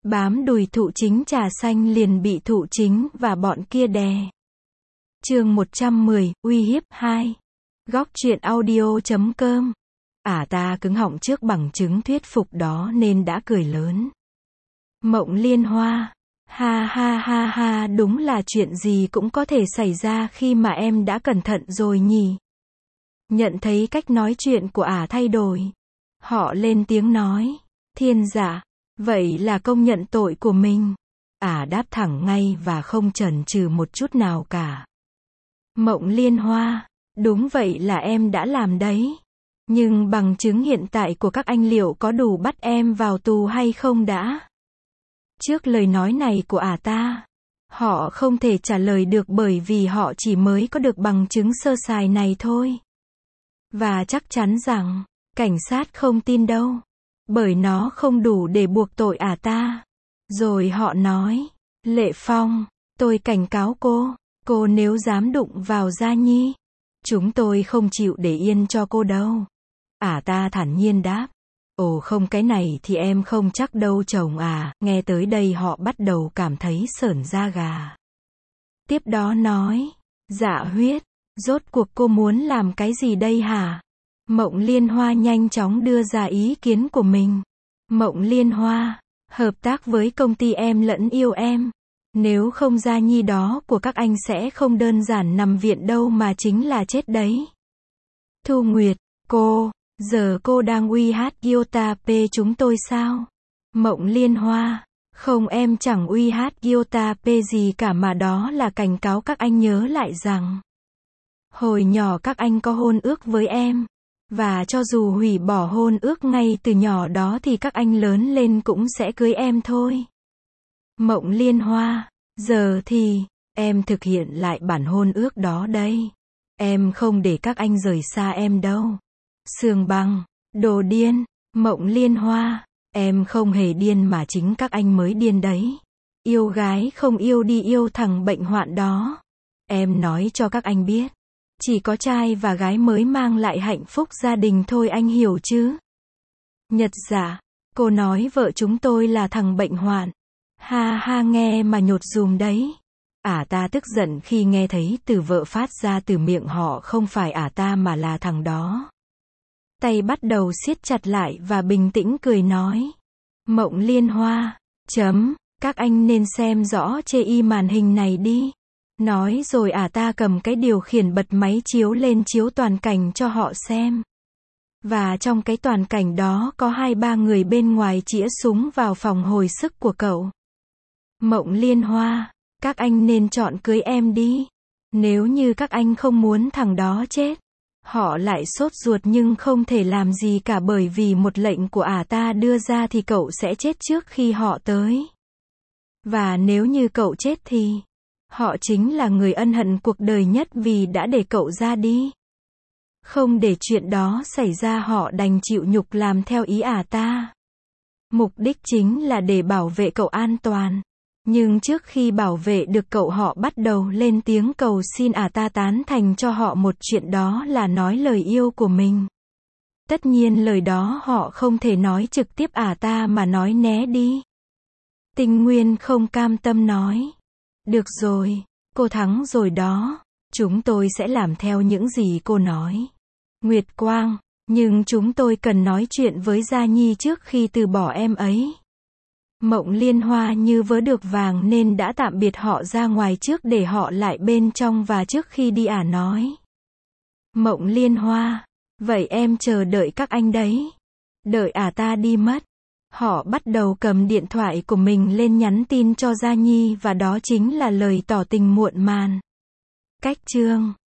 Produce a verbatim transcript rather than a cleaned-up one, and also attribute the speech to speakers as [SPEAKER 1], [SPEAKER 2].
[SPEAKER 1] Bám đùi thụ chính trà xanh liền bị thụ chính và bọn kia đè. Chương một trăm mười, uy hiếp hai. Góc truyện audio chấm com. Ả ta cứng họng trước bằng chứng thuyết phục đó nên đã cười lớn. Mộng Liên Hoa. Ha ha ha ha, đúng là chuyện gì cũng có thể xảy ra khi mà em đã cẩn thận rồi nhỉ. Nhận thấy cách nói chuyện của Ả thay đổi. Họ lên tiếng nói. Thiên giả. Vậy là công nhận tội của mình. Ả đáp thẳng ngay và không chần chừ một chút nào cả. Mộng Liên Hoa. Đúng vậy là em đã làm đấy. Nhưng bằng chứng hiện tại của các anh liệu có đủ bắt em vào tù hay không đã? Trước lời nói này của Ả ta, họ không thể trả lời được bởi vì họ chỉ mới có được bằng chứng sơ sài này thôi. Và chắc chắn rằng, cảnh sát không tin đâu. Bởi nó không đủ để buộc tội Ả ta. Rồi họ nói, Lệ Phong, tôi cảnh cáo cô, cô nếu dám đụng vào Gia Nhi, chúng tôi không chịu để yên cho cô đâu. Ả ta thản nhiên đáp, ồ không, cái này thì em không chắc đâu chồng à. Nghe tới đây họ bắt đầu cảm thấy sởn da gà. Tiếp đó nói, Dạ Huyết, rốt cuộc cô muốn làm cái gì đây hả? Mộng Liên Hoa nhanh chóng đưa ra ý kiến của mình. Mộng Liên Hoa, hợp tác với công ty em lẫn yêu em. Nếu không Gia Nhi đó của các anh sẽ không đơn giản nằm viện đâu mà chính là chết đấy. Thu Nguyệt, cô, giờ cô đang uy hát Yota P chúng tôi sao? Mộng Liên Hoa, không, em chẳng uy hát Yota P gì cả mà đó là cảnh cáo các anh nhớ lại rằng hồi nhỏ các anh có hôn ước với em. Và cho dù hủy bỏ hôn ước ngay từ nhỏ đó thì các anh lớn lên cũng sẽ cưới em thôi. Mộng Liên Hoa, giờ thì, em thực hiện lại bản hôn ước đó đây. Em không để các anh rời xa em đâu. Sương Băng, đồ điên. Mộng Liên Hoa, em không hề điên mà chính các anh mới điên đấy. Yêu gái không yêu đi yêu thằng bệnh hoạn đó. Em nói cho các anh biết. Chỉ có trai và gái mới mang lại hạnh phúc gia đình thôi, anh hiểu chứ? Nhật Giả, cô nói vợ chúng tôi là thằng bệnh hoạn. Ha ha, nghe mà nhột dùm đấy. Ả ta tức giận khi nghe thấy từ vợ phát ra từ miệng họ không phải Ả ta mà là thằng đó. Tay bắt đầu siết chặt lại và bình tĩnh cười nói. Mộng Liên Hoa, chấm, các anh nên xem rõ chê y màn hình này đi. Nói rồi Ả ta cầm cái điều khiển bật máy chiếu lên chiếu toàn cảnh cho họ xem. Và trong cái toàn cảnh đó có hai ba người bên ngoài chĩa súng vào phòng hồi sức của cậu. Mộng Liên Hoa, các anh nên chọn cưới em đi. Nếu như các anh không muốn thằng đó chết. Họ lại sốt ruột nhưng không thể làm gì cả bởi vì một lệnh của Ả ta đưa ra thì cậu sẽ chết trước khi họ tới. Và nếu như cậu chết thì họ chính là người ân hận cuộc đời nhất vì đã để cậu ra đi. Không để chuyện đó xảy ra họ đành chịu nhục làm theo ý Ả ta. Mục đích chính là để bảo vệ cậu an toàn. Nhưng trước khi bảo vệ được cậu họ bắt đầu lên tiếng cầu xin Ả ta tán thành cho họ một chuyện, đó là nói lời yêu của mình. Tất nhiên lời đó họ không thể nói trực tiếp Ả ta mà nói né đi. Tinh Nguyên không cam tâm nói. Được rồi, cô thắng rồi đó. Chúng tôi sẽ làm theo những gì cô nói. Nguyệt Quang, nhưng chúng tôi cần nói chuyện với Gia Nhi trước khi từ bỏ em ấy. Mộng Liên Hoa như vớ được vàng nên đã tạm biệt họ ra ngoài trước để họ lại bên trong và trước khi đi Ả nói. Mộng Liên Hoa, vậy em chờ đợi các anh đấy. Đợi Ả ta đi mất. Họ bắt đầu cầm điện thoại của mình lên nhắn tin cho Gia Nhi và đó chính là lời tỏ tình muộn màn. Cách chương